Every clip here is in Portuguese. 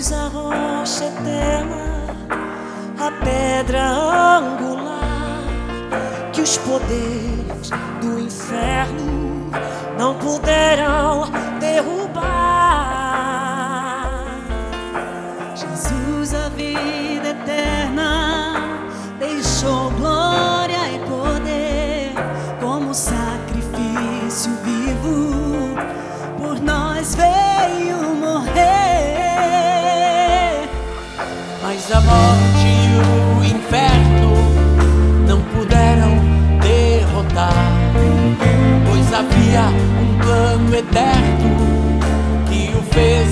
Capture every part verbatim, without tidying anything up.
Jesus, a rocha eterna, a pedra angular, que os poderes do inferno não puderam derrubar. Jesus, a vida eterna, deixou glória e poder como sacrifício vivo, por nós veio morrer. Mas a morte e o inferno não puderam derrotar, pois havia um plano eterno que o fez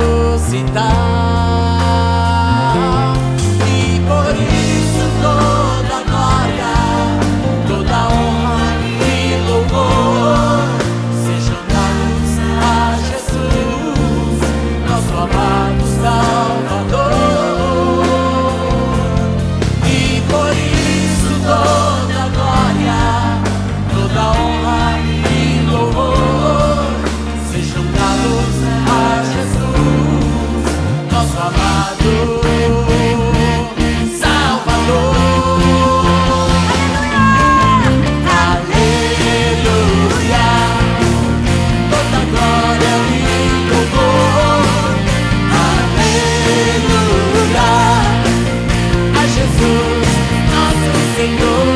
ressuscitar. E por isso toda glória, toda honra e louvor sejam dados a Jesus, nosso amado Salvador. E por isso toda glória, toda honra e louvor sejam dados a Jesus, nosso amado Salvador. Aleluia, toda glória e louvor. Aleluia, a Jesus, nosso Senhor.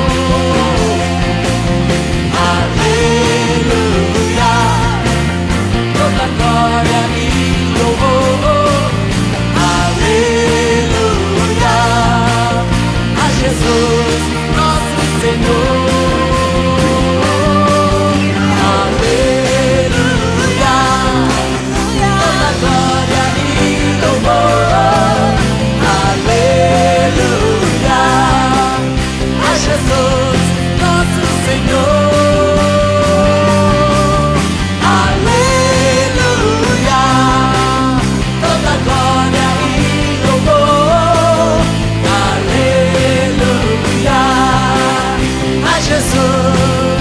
Aleluia, toda glória e louvor. Aleluia, a Jesus, nosso Senhor. Aleluia, toda glória e louvor. Aleluia, a Jesus, nosso Senhor. Aleluia, toda glória e louvor. Aleluia, a Jesus,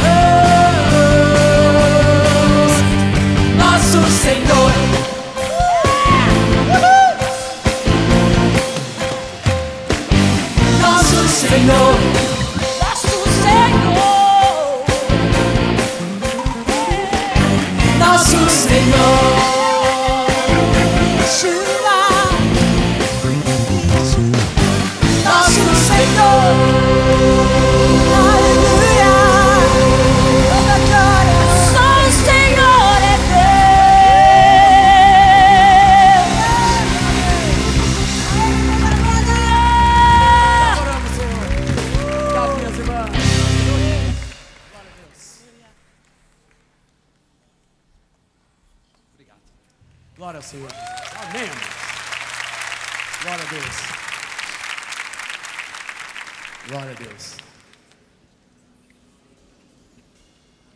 nosso Senhor. Nosso Senhor, Nosso Senhor, nosso Senhor. Yeshua, Nosso Senhor, aleluia, toda glória, só o Senhor é Glória ao Senhor. Amém. Glória a Deus. Glória a Deus.